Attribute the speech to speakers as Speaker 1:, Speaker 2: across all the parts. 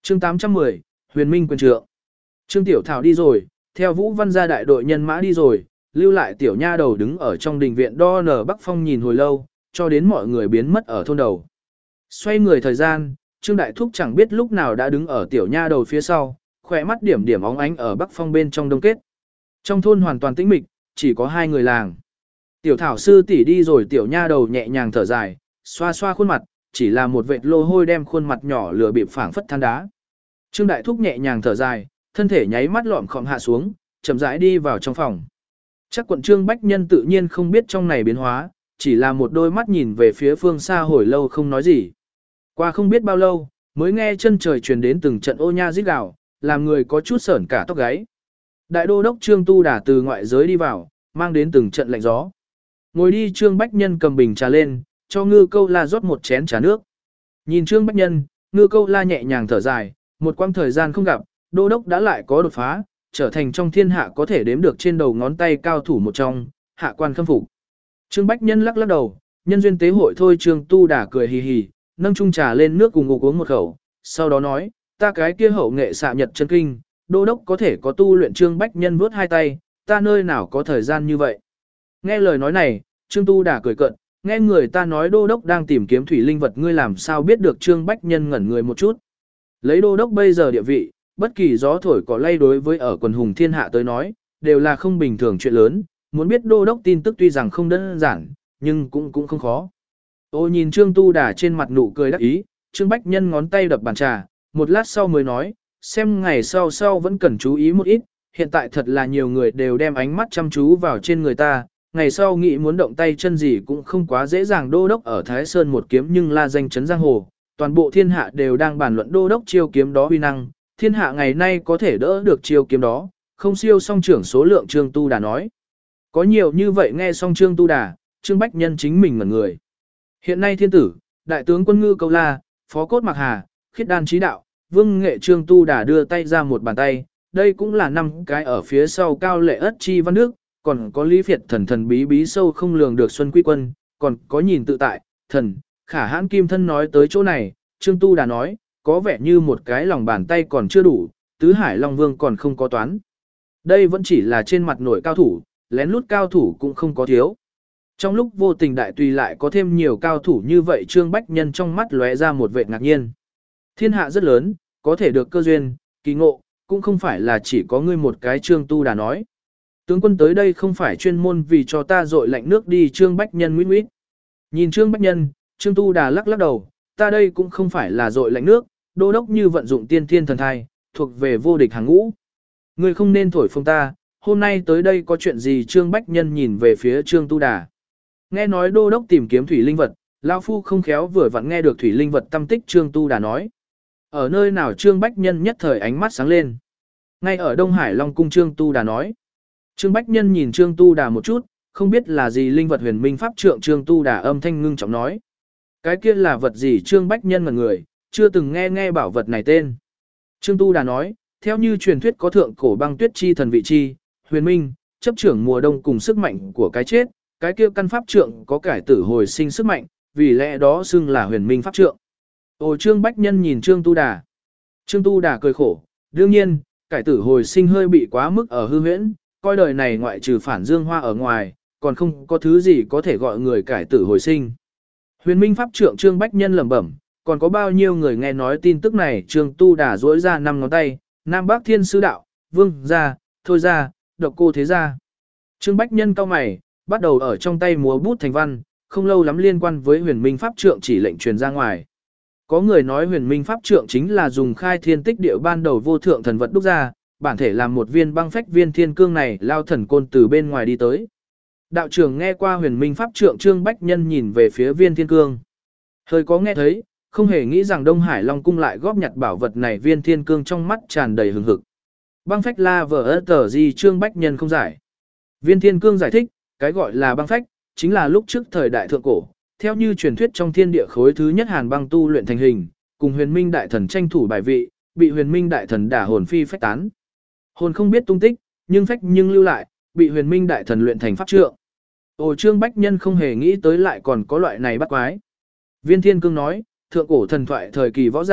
Speaker 1: Chương 810, Huyền Minh quyền trượng. Trương Tiểu Thảo đi rồi, theo Vũ Văn gia đại đội nhân mã đi rồi, lưu lại tiểu nha đầu đứng ở trong đình viện đo nở Bắc Phong nhìn hồi lâu, cho đến mọi người biến mất ở thôn đầu. Xoay người thời gian, Trương Đại Thúc chẳng biết lúc nào đã đứng ở tiểu nha đầu phía sau, khỏe mắt điểm điểm óng ánh ở Bắc Phong bên trong đông kết. Trong thôn hoàn toàn tĩnh mịch, chỉ có hai người làng. Tiểu Thảo sư tỷ đi rồi, tiểu nha đầu nhẹ nhàng thở dài, xoa xoa khuôn mặt, chỉ là một vệt lô hôi đem khuôn mặt nhỏ lửa bịp phảng phất than đá. Trương Đại Thúc nhẹ nhàng thở dài, thân thể nháy mắt lọm khom hạ xuống, chậm rãi đi vào trong phòng. Chắc quận Trương Bách Nhân tự nhiên không biết trong này biến hóa, chỉ là một đôi mắt nhìn về phía phương xa hồi lâu không nói gì. Qua không biết bao lâu, mới nghe chân trời truyền đến từng trận ô nha rít gào, làm người có chút sởn cả tóc gáy. Đại đô đốc Trương Tu Đà từ ngoại giới đi vào, mang đến từng trận lạnh gió. Ngồi đi Trương Bách Nhân cầm bình trà lên, cho Ngư Câu La rót một chén trà nước. Nhìn Trương Bách Nhân, Ngư Câu La nhẹ nhàng thở dài, một quãng thời gian không gặp, đô đốc đã lại có đột phá, trở thành trong thiên hạ có thể đếm được trên đầu ngón tay cao thủ một trong, hạ quan khâm phục. Trương Bách Nhân lắc lắc đầu, nhân duyên tế hội thôi. Trương Tu Đà cười hì hì, nâng chung trà lên nước cùng ngục uống một khẩu, sau đó nói, ta cái kia hậu nghệ xạ nhật chân kinh, đô đốc có thể có tu luyện. Trương Bách Nhân vuốt hai tay, ta nơi nào có thời gian như vậy. Nghe lời nói này, Trương Tu Đà cười cợt, nghe người ta nói đô đốc đang tìm kiếm thủy linh vật, ngươi làm sao biết được. Trương Bách Nhân ngẩn người một chút. Lấy đô đốc bây giờ địa vị, bất kỳ gió thổi cỏ lay đối với ở quần hùng thiên hạ tới nói, đều là không bình thường chuyện lớn, muốn biết đô đốc tin tức tuy rằng không đơn giản, nhưng cũng không khó. Ô nhìn Trương Tu Đà trên mặt nụ cười đắc ý, Trương Bách Nhân ngón tay đập bàn trà, một lát sau mới nói, xem ngày sau vẫn cần chú ý một ít, hiện tại thật là nhiều người đều đem ánh mắt chăm chú vào trên người ta, ngày sau nghĩ muốn động tay chân gì cũng không quá dễ dàng. Đô đốc ở Thái Sơn một kiếm nhưng la danh chấn giang hồ, toàn bộ thiên hạ đều đang bàn luận đô đốc chiêu kiếm đó uy năng, thiên hạ ngày nay có thể đỡ được chiêu kiếm đó, không siêu song trưởng số lượng. Trương Tu Đà nói, có nhiều như vậy. Nghe xong Trương Tu Đà, Trương Bách Nhân chính mình ngẩn người. Hiện nay thiên tử, đại tướng quân Ngư Câu La, phó cốt Mạc Hà, khiết đan trí đạo, vương nghệ. Trương Tu Đà đưa tay ra một bàn tay, đây cũng là 5 cái ở phía sau cao lệ ất chi văn nước, còn có lý phiệt thần thần bí bí sâu không lường được Xuân Quy Quân, còn có nhìn tự tại, thần, khả hãn kim thân. Nói tới chỗ này, Trương Tu Đà nói, có vẻ như một cái lòng bàn tay còn chưa đủ, tứ hải long vương còn không có toán. Đây vẫn chỉ là trên mặt nổi cao thủ, lén lút cao thủ cũng không có thiếu. Trong lúc vô tình đại tùy lại có thêm nhiều cao thủ như vậy. Trương Bách Nhân trong mắt lóe ra một vẻ ngạc nhiên. Thiên hạ rất lớn, có thể được cơ duyên, kỳ ngộ, cũng không phải là chỉ có ngươi một cái. Trương Tu Đà nói, tướng quân tới đây không phải chuyên môn vì cho ta dội lạnh nước đi. Trương Bách Nhân nguyết nguyết. Nhìn Trương Bách Nhân, Trương Tu Đà lắc lắc đầu, ta đây cũng không phải là dội lạnh nước, đô đốc như vận dụng tiên thiên thần thai, thuộc về vô địch hàng ngũ. Ngươi không nên thổi phồng ta, hôm nay tới đây có chuyện gì? Trương Bách Nhân nhìn về phía Trương Tu Đà. Nghe nói đô đốc tìm kiếm thủy linh vật, lão phu không khéo vừa vặn nghe được thủy linh vật tâm tích. Trương Tu Đà nói, ở nơi nào? Trương Bách Nhân nhất thời ánh mắt sáng lên. Ngay ở Đông Hải Long Cung. Trương Tu Đà nói. Trương Bách Nhân nhìn Trương Tu Đà một chút, không biết là gì linh vật. Huyền Minh pháp trượng. Trương Tu Đà âm thanh ngưng trọng nói, cái kia là vật gì? Trương Bách Nhân ngẩn người, chưa từng nghe bảo vật này tên. Trương Tu Đà nói, theo như truyền thuyết có thượng cổ băng tuyết chi thần vị chi, huyền minh, chấp trưởng mùa đông cùng sức mạnh của cái chết, cái kia căn pháp trượng có cải tử hồi sinh sức mạnh, vì lẽ đó xưng là huyền minh pháp trượng. Ồ. Trương Bách Nhân nhìn Trương Tu Đà. Trương Tu Đà cười khổ, đương nhiên, cải tử hồi sinh hơi bị quá mức ở hư huyễn, coi đời này ngoại trừ phản dương hoa ở ngoài, còn không có thứ gì có thể gọi người cải tử hồi sinh. Huyền minh pháp trượng. Trương Bách Nhân lẩm bẩm, còn có bao nhiêu người nghe nói tin tức này? Trương Tu Đà duỗi ra 5 ngón tay, Nam Bắc Thiên Sư Đạo, Vương gia, Thôi gia, Độc Cô Thế gia. Trương Bách Nhân cau mày, bắt đầu ở trong tay múa bút thành văn, không lâu lắm liên quan với huyền minh pháp trượng chỉ lệnh truyền ra ngoài. Có người nói huyền minh pháp trượng chính là dùng khai thiên tích địa ban đầu vô thượng thần vật đúc ra, bản thể làm một viên băng phách viên thiên cương này lao thần côn từ bên ngoài đi tới. Đạo trưởng nghe qua huyền minh pháp trượng. Trương Bách Nhân nhìn về phía viên thiên cương. Hơi có nghe thấy, không hề nghĩ rằng Đông Hải Long Cung lại góp nhặt bảo vật này. Viên thiên cương trong mắt tràn đầy hừng hực. Băng phách la vở tờ gì? Trương Bách Nhân không giải. Viên thiên cương giải thích, cái gọi là băng phách, chính là lúc trước thời đại thượng cổ, theo như truyền thuyết trong thiên địa khối thứ nhất hàn băng tu luyện thành hình, cùng huyền minh đại thần tranh thủ bài vị, bị huyền minh đại thần đả hồn phi phách tán. Hồn không biết tung tích, nhưng phách nhưng lưu lại, bị huyền minh đại thần luyện thành pháp trượng. Ồ. Trương Bách Nhân không hề nghĩ tới lại còn có loại này bắt quái. Viên thiên cương nói, thượng cổ thần thoại thời kỳ võ giả,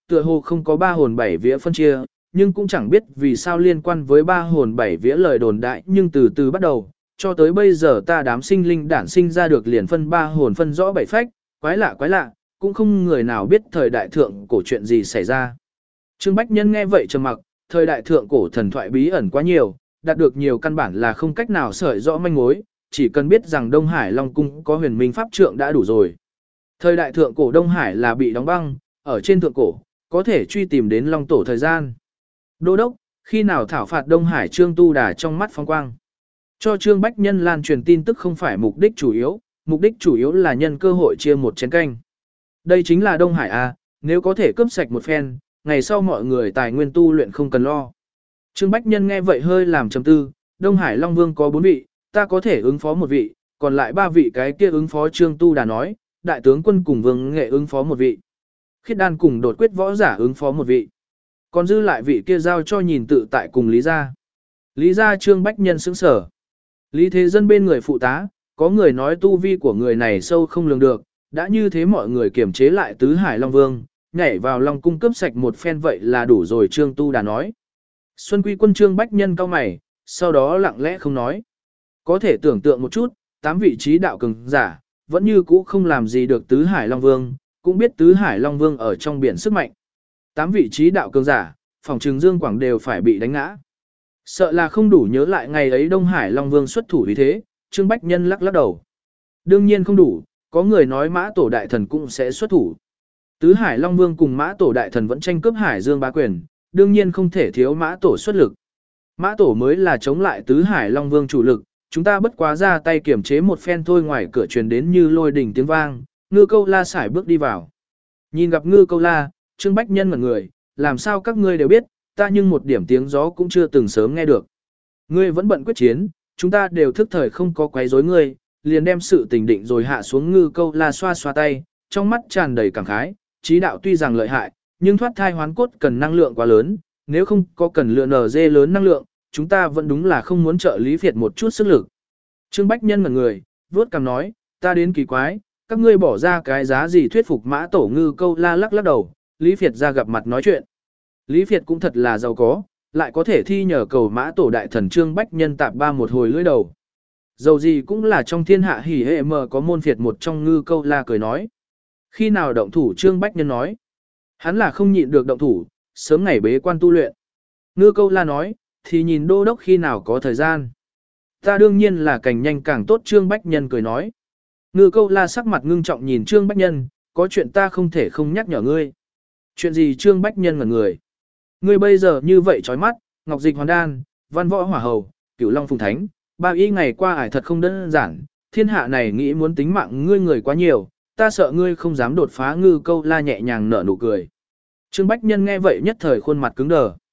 Speaker 1: tựa hồ không có ba hồn bảy vía phân chia, nhưng cũng chẳng biết vì sao liên quan với ba hồn bảy vía lời đồn đại, nhưng từ từ bắt đầu, cho tới bây giờ ta đám sinh linh đản sinh ra được liền phân ba hồn phân rõ bảy phách, quái lạ, cũng không người nào biết thời đại thượng cổ chuyện gì xảy ra. Trương Bách Nhân nghe vậy trầm mặc, thời đại thượng cổ thần thoại bí ẩn quá nhiều, đạt được nhiều căn bản là không cách nào sợi rõ manh mối, chỉ cần biết rằng Đông Hải Long Cung có huyền minh pháp trượng đã đủ rồi. Thời đại thượng cổ Đông Hải là bị đóng băng, ở trên thượng cổ, có thể truy tìm đến Long Tổ thời gian. Đô đốc, khi nào thảo phạt Đông Hải Trương Tu Đà trong mắt phong quang. Cho Trương Bách Nhân lan truyền tin tức không phải mục đích chủ yếu là nhân cơ hội chia một chén canh. Đây chính là Đông Hải A, nếu có thể cướp sạch một phen, ngày sau mọi người tài nguyên tu luyện không cần lo. Trương Bách Nhân nghe vậy hơi làm trầm tư, Đông Hải Long Vương có 4 vị, ta có thể ứng phó một vị, còn lại 3 vị cái kia ứng phó Trương Tu Đà nói, đại tướng quân cùng Vương Nghệ ứng phó một vị. Khiết Đan cùng đột quyết võ giả ứng phó một vị. Còn dư lại vị kia giao cho nhìn tự tại cùng Lý Gia. Lý Gia Trương Bách Nhân sững sở. Lý Thế Dân bên người phụ tá, có người nói tu vi của người này sâu không lường được, đã như thế mọi người kiểm chế lại Tứ Hải Long Vương, nhảy vào Long Cung cướp sạch một phen vậy là đủ rồi Trương Tu Đà nói. Xuân Quy Quân Trương Bách Nhân cau mày, sau đó lặng lẽ không nói. Có thể tưởng tượng một chút, 8 vị trí đạo cường giả, vẫn như cũ không làm gì được Tứ Hải Long Vương, cũng biết Tứ Hải Long Vương ở trong biển sức mạnh. 8 vị trí đạo cường giả, phòng trừng Dương Quảng đều phải bị đánh ngã. Sợ là không đủ nhớ lại ngày ấy Đông Hải Long Vương xuất thủ vì thế, Trương Bách Nhân lắc đầu. Đương nhiên không đủ, có người nói Mã Tổ Đại Thần cũng sẽ xuất thủ. Tứ Hải Long Vương cùng Mã Tổ Đại Thần vẫn tranh cướp Hải Dương bá quyền, đương nhiên không thể thiếu Mã Tổ xuất lực. Mã Tổ mới là chống lại Tứ Hải Long Vương chủ lực, chúng ta bất quá ra tay kiểm chế một phen thôi. Ngoài cửa truyền đến như lôi đỉnh tiếng vang, Ngư Câu La sải bước đi vào. Nhìn gặp Ngư Câu La, Trương Bách Nhân ngẩn người, làm sao các ngươi đều biết, ta nhưng một điểm tiếng gió cũng chưa từng sớm nghe được. Ngươi vẫn bận quyết chiến, chúng ta đều thức thời không có quấy rối ngươi, liền đem sự tình định rồi hạ xuống. Ngư Câu La xoa xoa tay, trong mắt tràn đầy cảm khái, trí đạo tuy rằng lợi hại, nhưng thoát thai hoán cốt cần năng lượng quá lớn, nếu không có cần lựa NG lớn năng lượng, chúng ta vẫn đúng là không muốn trợ Lý Việt một chút sức lực. Trương Bách Nhân ngẩn người, vuốt cằm nói, ta đến kỳ quái, các ngươi bỏ ra cái giá gì thuyết phục Mã Tổ. Ngư Câu La lắc đầu, Lý Việt ra gặp mặt nói chuyện. Lý Việt cũng thật là giàu có, lại có thể thi nhờ cầu Mã Tổ Đại Thần. Trương Bách Nhân tạp ba một hồi lưỡi đầu. Dầu gì cũng là trong thiên hạ hỉ hệ mờ có môn phiệt một trong. Ngư Câu La cười nói. Khi nào động thủ? Trương Bách Nhân nói. Hắn là không nhịn được động thủ, sớm ngày bế quan tu luyện. Ngư Câu La nói, thì nhìn đô đốc khi nào có thời gian. Ta đương nhiên là càng nhanh càng tốt. Trương Bách Nhân cười nói. Ngư Câu La sắc mặt ngưng trọng nhìn Trương Bách Nhân, có chuyện ta không thể không nhắc nhở ngươi. Chuyện gì? Trương Bách Nhân ngẩn người. Ngươi bây giờ như vậy chói mắt, Ngọc Dịch Hoàn Đan, Văn Võ Hỏa Hầu, Cửu Long Phùng Thánh, 3 y ngày qua ải thật không đơn giản, thiên hạ này nghĩ muốn tính mạng ngươi người quá nhiều, ta sợ ngươi không dám đột phá. Ngư Câu La nhẹ nhàng nở nụ cười. Trương Bách Nhân nghe vậy nhất thời khuôn mặt cứng đờ.